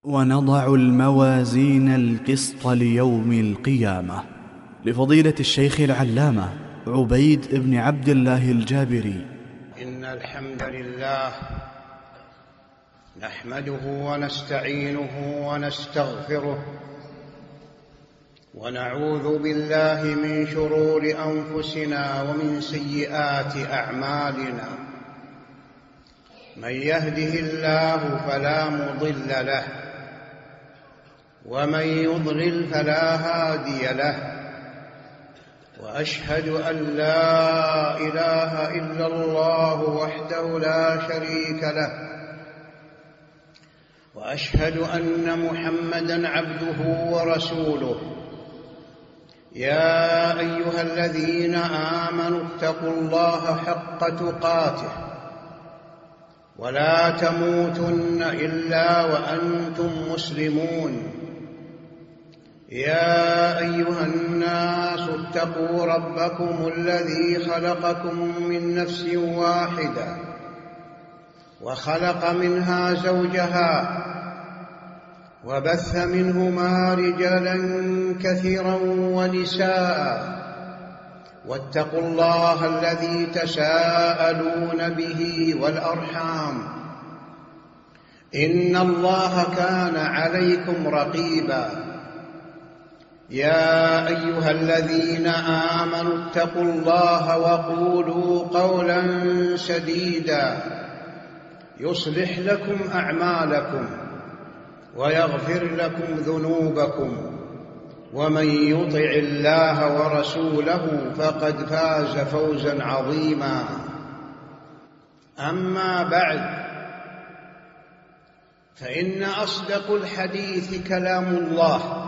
ونضع الموازين القسط ليوم القيامة لفضيلة الشيخ العلامة عبيد بن عبد الله الجابري. إن الحمد لله نحمده ونستعينه ونستغفره ونعوذ بالله من شرور أنفسنا ومن سيئات أعمالنا. من يهده الله فلا مضل له ومن يضلل فلا هادي له، وأشهد أن لا إله إلا الله وحده لا شريك له، وأشهد أن محمدًا عبده ورسوله. يا أيها الذين آمنوا اتقوا الله حق تقاته ولا تموتن إلا وأنتم مسلمون. يا أيها الناس اتقوا ربكم الذي خلقكم من نفس واحدة وخلق منها زوجها وبث منهما رجالا كثيرا ونساء، واتقوا الله الذي تساءلون به والأرحام، إن الله كان عليكم رقيبا. يا أيها الذين آمنوا اتقوا الله وقولوا قولا سديدا يصلح لكم أعمالكم ويغفر لكم ذنوبكم، ومن يطع الله ورسوله فقد فاز فوزا عظيما. أما بعد، فإن أصدق الحديث كلام الله،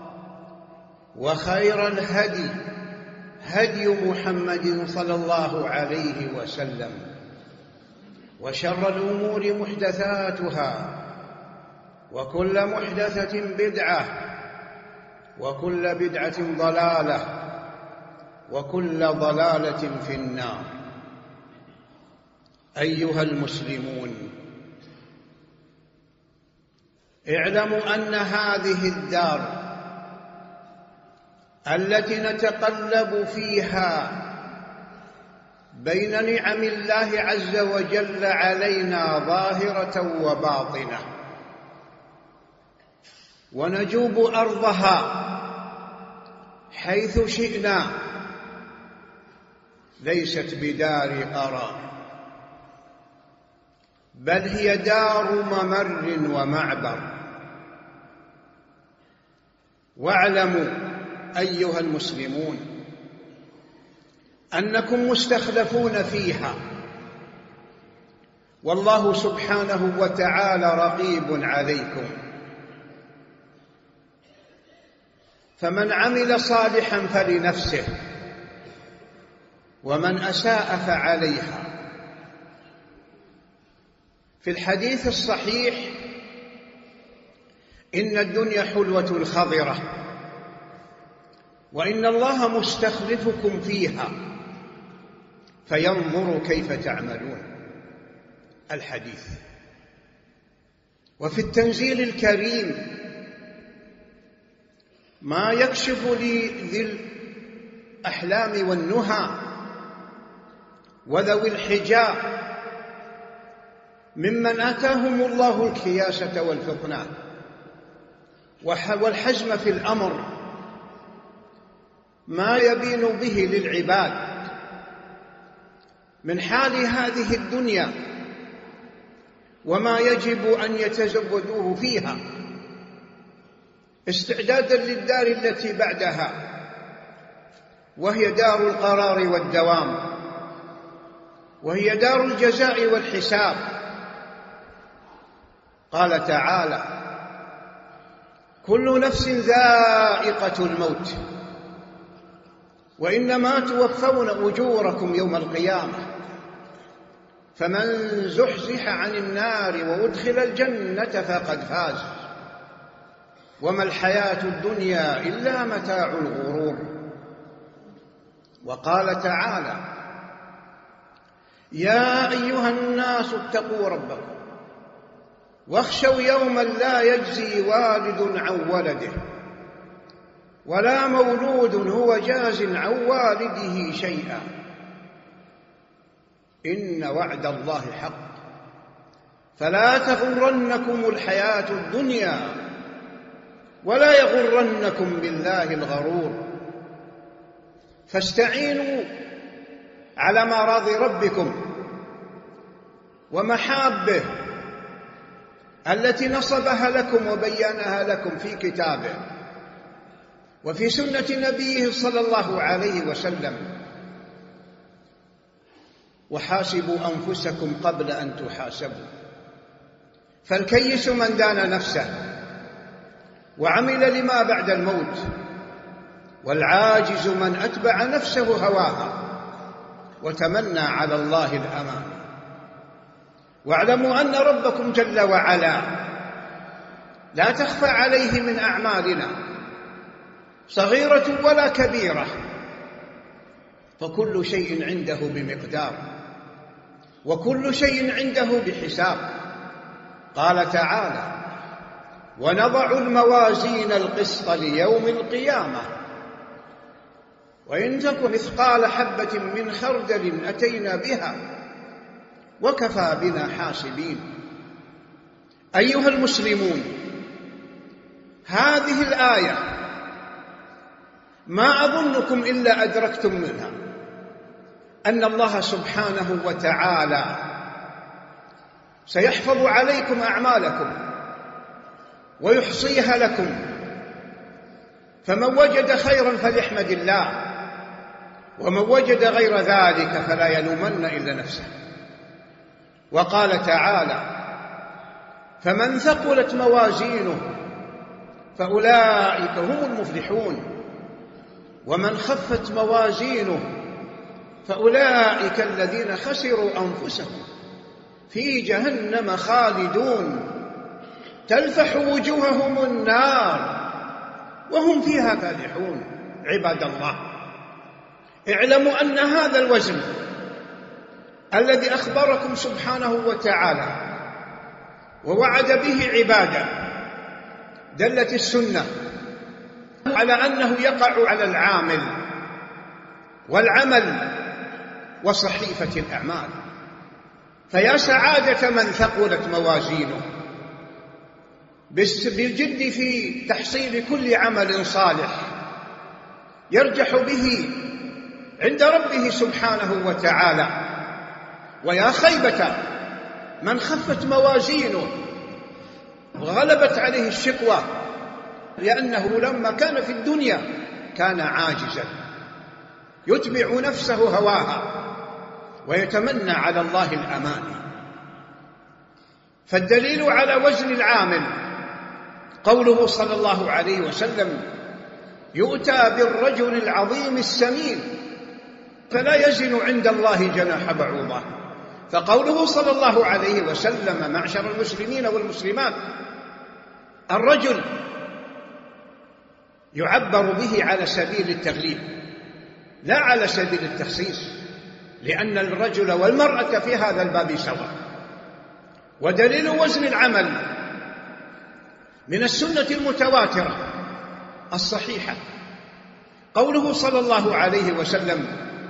وخير الهدي هدي محمد صلى الله عليه وسلم، وشر الأمور محدثاتها، وكل محدثة بدعة، وكل بدعة ضلالة، وكل ضلالة في النار. أيها المسلمون، اعلموا أن هذه الدار التي نتقلب فيها بين نعم الله عز وجل علينا ظاهرة وباطنة، ونجوب أرضها حيث شئنا، ليست بدار قرار، بل هي دار ممر ومعبر. واعلموا أيها المسلمون أنكم مستخلفون فيها، والله سبحانه وتعالى رقيب عليكم. فمن عمل صالحا فلنفسه، ومن أساء فعليها. في الحديث الصحيح: إن الدنيا حلوة خضرة، وإن الله مستخلفكم فيها فينظر كيف تعملون. الحديث. وفي التنزيل الكريم ما يكشف لذي الأحلام والنهى وذوي الحجى ممن آتاهم الله الكياسة والفطنة والحزم في الأمر، ما يبين به للعباد من حال هذه الدنيا، وما يجب أن يتزودوه فيها استعدادا للدار التي بعدها، وهي دار القرار والدوام، وهي دار الجزاء والحساب. قال تعالى: كل نفس ذائقة الموت وإنما توفون أجوركم يوم القيامة، فمن زحزح عن النار وأدخل الجنة فقد فاز، وما الحياة الدنيا إلا متاع الغرور. وقال تعالى: يا أيها الناس اتقوا ربكم واخشوا يوما لا يجزي والد عن ولده ولا مولود هو جاز عن والده شيئا إن وعد الله حق فلا تغرنكم الحياة الدنيا ولا يغرنكم بالله الغرور فاستعينوا على مراضي ربكم ومحابه التي نصبها لكم وبينها لكم في كتابه وفي سنة نبيه صلى الله عليه وسلم وحاسبوا أنفسكم قبل أن تحاسبوا فالكيس من دان نفسه وعمل لما بعد الموت والعاجز من أتبع نفسه هواها وتمنى على الله الأمان واعلموا أن ربكم جل وعلا لا تخفى عليه من أعمالنا صغيرة ولا كبيرة فكل شيء عنده بمقدار وكل شيء عنده بحساب قال تعالى ونضع الموازين القسط ليوم القيامة وإن تك مثقال حبة من خردل أتينا بها وكفى بنا حاسبين أيها المسلمون هذه الآية ما أظنكم إلا أدركتم منها أن الله سبحانه وتعالى سيحفظ عليكم أعمالكم ويحصيها لكم فمن وجد خيرا فليحمد الله ومن وجد غير ذلك فلا يلومن إلا نفسه وقال تعالى فمن ثقلت موازينه فأولئك هم المفلحون ومن خفت موازينه فأولئك الذين خسروا أنفسهم في جهنم خالدون تلفح وجوههم النار وهم فيها كالحون عباد الله اعلموا أن هذا الوزن الذي أخبركم سبحانه وتعالى ووعد به عباده دلت السنة على أنه يقع على العامل والعمل وصحيفة الأعمال فيا سعادة من ثقلت موازينه بالجد في تحصيل كل عمل صالح يرجح به عند ربه سبحانه وتعالى ويا خيبة من خفت موازينه وغلبت عليه الشقوة لأنه لما كان في الدنيا كان عاجزا يتبع نفسه هواها ويتمنى على الله الأمان فالدليل على وزن العامل قوله صلى الله عليه وسلم يؤتى بالرجل العظيم السمين فلا يزن عند الله جناح بعوضة فقوله صلى الله عليه وسلم معشر المسلمين والمسلمات الرجل يعبر به على سبيل التغليب لا على سبيل التخصيص لأن الرجل والمرأة في هذا الباب سواء ودليل وزن العمل من السنة المتواترة الصحيحة قوله صلى الله عليه وسلم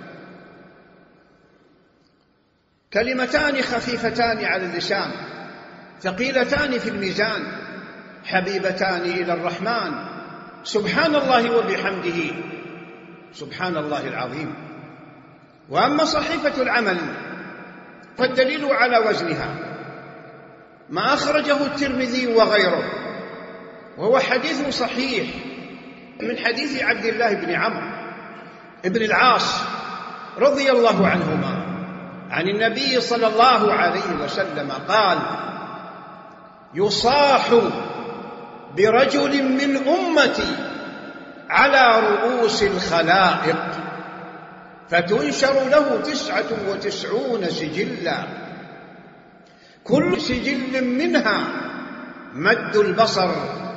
كلمتان خفيفتان على اللسان ثقيلتان في الميزان حبيبتان إلى الرحمن سبحان الله وبحمده سبحان الله العظيم وأما صحيفة العمل فالدليل على وزنها ما أخرجه الترمذي وغيره وهو حديث صحيح من حديث عبد الله بن عمرو بن العاص رضي الله عنهما عن النبي صلى الله عليه وسلم قال يصاح برجل من أمتي على رؤوس الخلائق فتنشر له 99 سجلا كل سجل منها مد البصر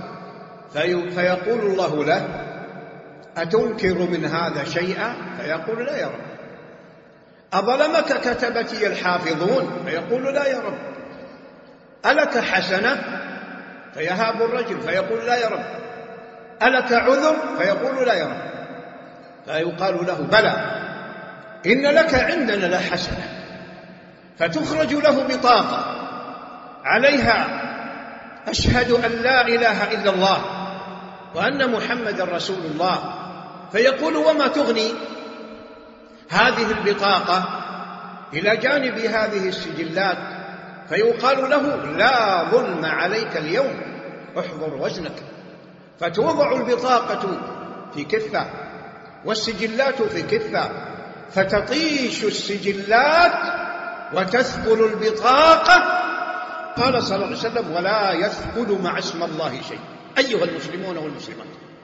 فيقول الله له أتنكر من هذا شيئا فيقول لا يا رب أظلمك كتبتي الحافظون فيقول لا يا رب ألك حسنة؟ فيهاب الرجل فيقول لا يا رب. ألك عذر؟ فيقول لا يا رب. فيقال له بلى، إن لك عندنا لحسنة. فتخرج له بطاقة عليها أشهد أن لا إله إلا الله وأن محمد رسول الله. فيقول وما تغني هذه البطاقة إلى جانب هذه السجلات؟ فيقال له لا ظلم عليك اليوم، احضر وزنك. فتوضع البطاقة في كفة والسجلات في كفة، فتطيش السجلات وتثقل البطاقة. قال صلى الله عليه وسلم ولا يثقل مع اسم الله شيء. أيها المسلمون والمسلمات،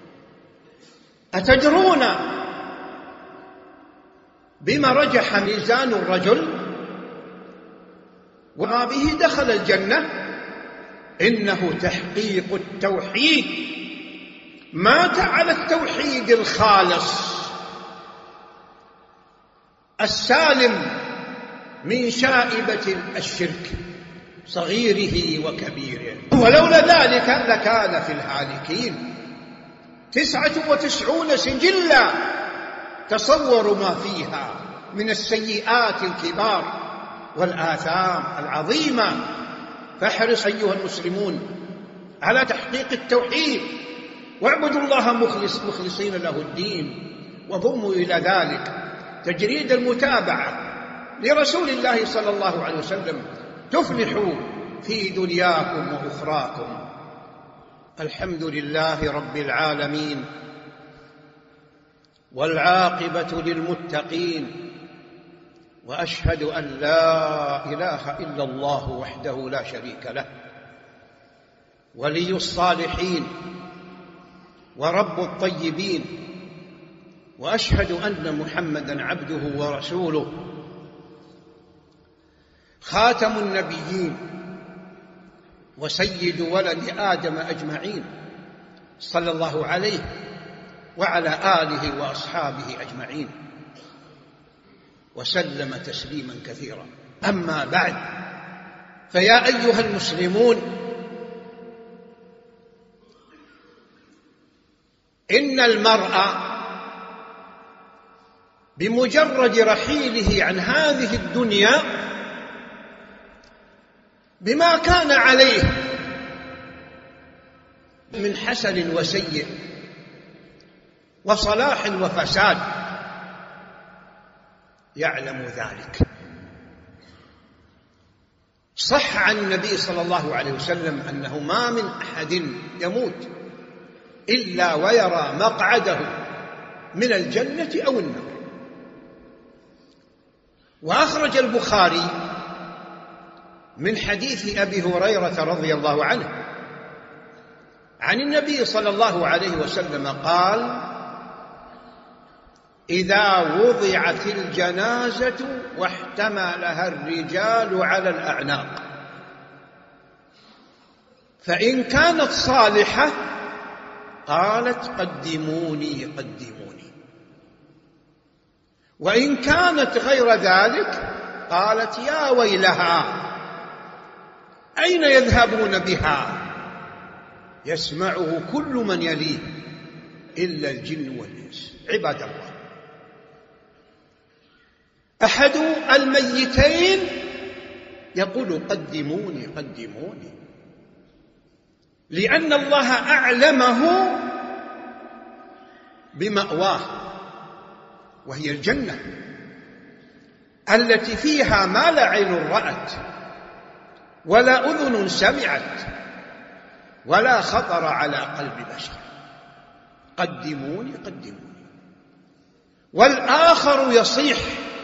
أتدرون بما رجح ميزان الرجل وما به دخل الجنة؟ إنه تحقيق التوحيد. مات على التوحيد الخالص السالم من شائبة الشرك صغيره وكبيره، ولولا ذلك لكان في الهالكين 99 سجلا تصوروا ما فيها من السيئات الكبار والآثام العظيمة. فاحرص أيها المسلمون على تحقيق التوحيد، واعبدوا الله مخلصين له الدين، وضموا إلى ذلك تجريد المتابعة لرسول الله صلى الله عليه وسلم، تفلحوا في دنياكم وأخراكم. الحمد لله رب العالمين، والعاقبة للمتقين، وأشهد أن لا إله إلا الله وحده لا شريك له، ولي الصالحين ورب الطيبين، وأشهد أن محمدًا عبده ورسوله، خاتم النبيين وسيد ولد آدم أجمعين، صلى الله عليه وعلى آله وأصحابه أجمعين، وسلم تسليما كثيرا. أما بعد، فيا أيها المسلمون، إن المرء بمجرد رحيله عن هذه الدنيا بما كان عليه من حسن وسيء وصلاح وفساد يعلم ذلك. صح عن النبي صلى الله عليه وسلم أنه ما من أحد يموت إلا ويرى مقعده من الجنة أو النار. وأخرج البخاري من حديث أبي هريرة رضي الله عنه عن النبي صلى الله عليه وسلم قال: إذا وضعت الجنازة واحتملها الرجال على الأعناق، فإن كانت صالحة قالت قدموني قدموني، وإن كانت غير ذلك قالت يا ويلها أين يذهبون بها؟ يسمعه كل من يليه إلا الجن والإنس. عباد الله، أحد الميتين يقول قدموني قدموني، لأن الله أعلمه بمأواه، وهي الجنة التي فيها ما لا عين رأت ولا أذن سمعت ولا خطر على قلب بشر. قدموني قدموني. والآخر يصيح،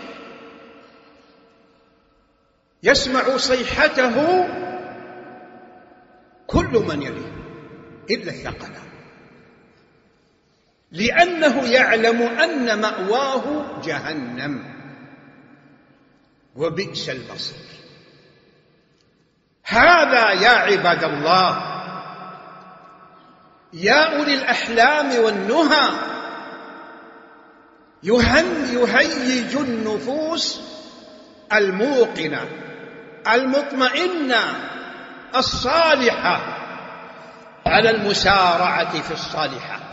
يسمع صيحته كل من يليه إلا الثقلان، لأنه يعلم أن مأواه جهنم وبئس المصير. هذا يا عباد الله، يا أولي الأحلام والنهى، يهيج النفوس الموقنة المطمئنة الصالحة على المسارعة في الصالحات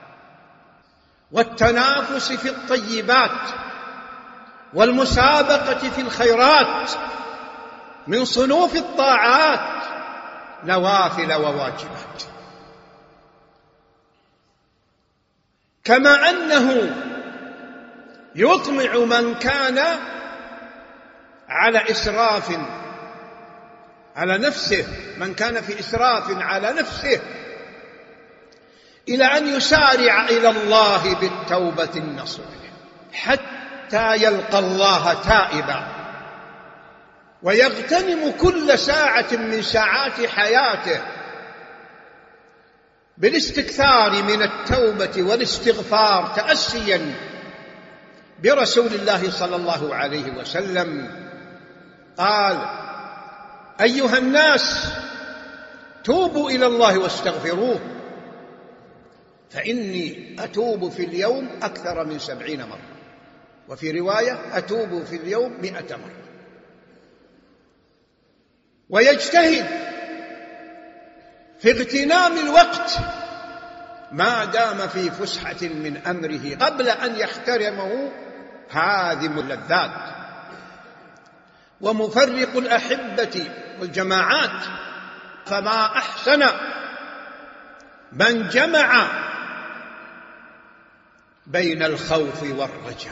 والتنافس في الطيبات والمسابقة في الخيرات من صنوف الطاعات نوافل وواجبات. كما أنه يطمع من كان على إسراف على نفسه، من كان في إسراف على نفسه، إلى أن يسارع إلى الله بالتوبة النصوح حتى يلقى الله تائبا ويغتنم كل ساعة من ساعات حياته بالاستكثار من التوبة والاستغفار، تأسيا برسول الله صلى الله عليه وسلم قال: أيها الناس توبوا إلى الله واستغفروه فإني أتوب في اليوم أكثر من 70 مرة، وفي رواية أتوب في اليوم 100 مرة. ويجتهد في اغتنام الوقت ما دام في فسحة من أمره قبل أن يحترمه هادم اللذات ومفرق الأحبة والجماعات. فما أحسن من جمع بين الخوف والرجاء،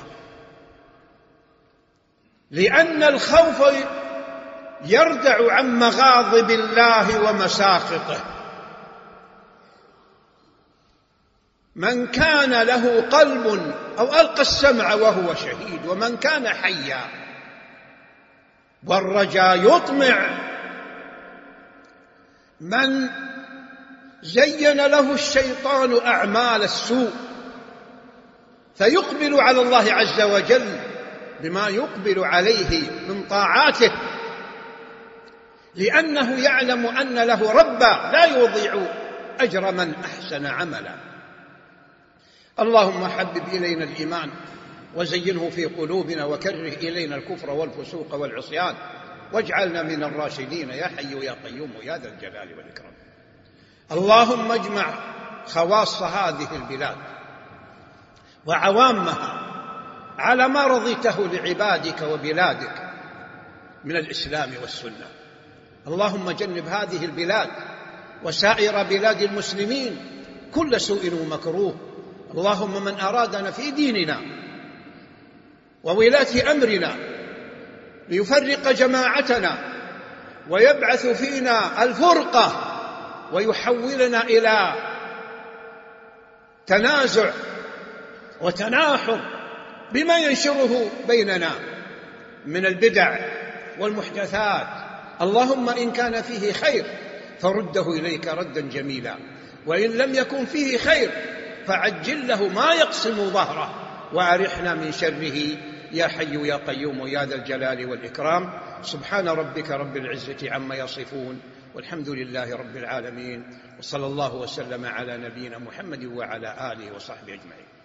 لأن الخوف يردع عن مغاضب الله ومساخطه. من كان له قلب أو ألقى السمع وهو شهيد، ومن كان حيا. والرجاء يطمع من زين له الشيطان أعمال السوء فيقبل على الله عز وجل بما يقبل عليه من طاعاته، لأنه يعلم أن له ربا لا يضيع أجر من أحسن عملا. اللهم حبب إلينا الإيمان وزينه في قلوبنا وكره إلينا الكفر والفسوق والعصيان واجعلنا من الراشدين يا حي يا قيوم يا ذا الجلال والإكرام. اللهم اجمع خواص هذه البلاد وعوامها على ما رضيته لعبادك وبلادك من الإسلام والسنة. اللهم جنب هذه البلاد وسائر بلاد المسلمين كل سوء ومكروه. اللهم من أرادنا في ديننا وولاة أمرنا ليفرق جماعتنا ويبعث فينا الفرقة ويحولنا إلى تنازع وتناحر بما ينشره بيننا من البدع والمحدثات، اللهم إن كان فيه خير فرده إليك ردا جميلا، وإن لم يكن فيه خير فعجل له ما يقسم ظهره وأرحنا من شره يا حي يا قيوم يا ذا الجلال والإكرام. سبحان ربك رب العزة عما يصفون والحمد لله رب العالمين، وصلى الله وسلم على نبينا محمد وعلى آله وصحبه أجمعين.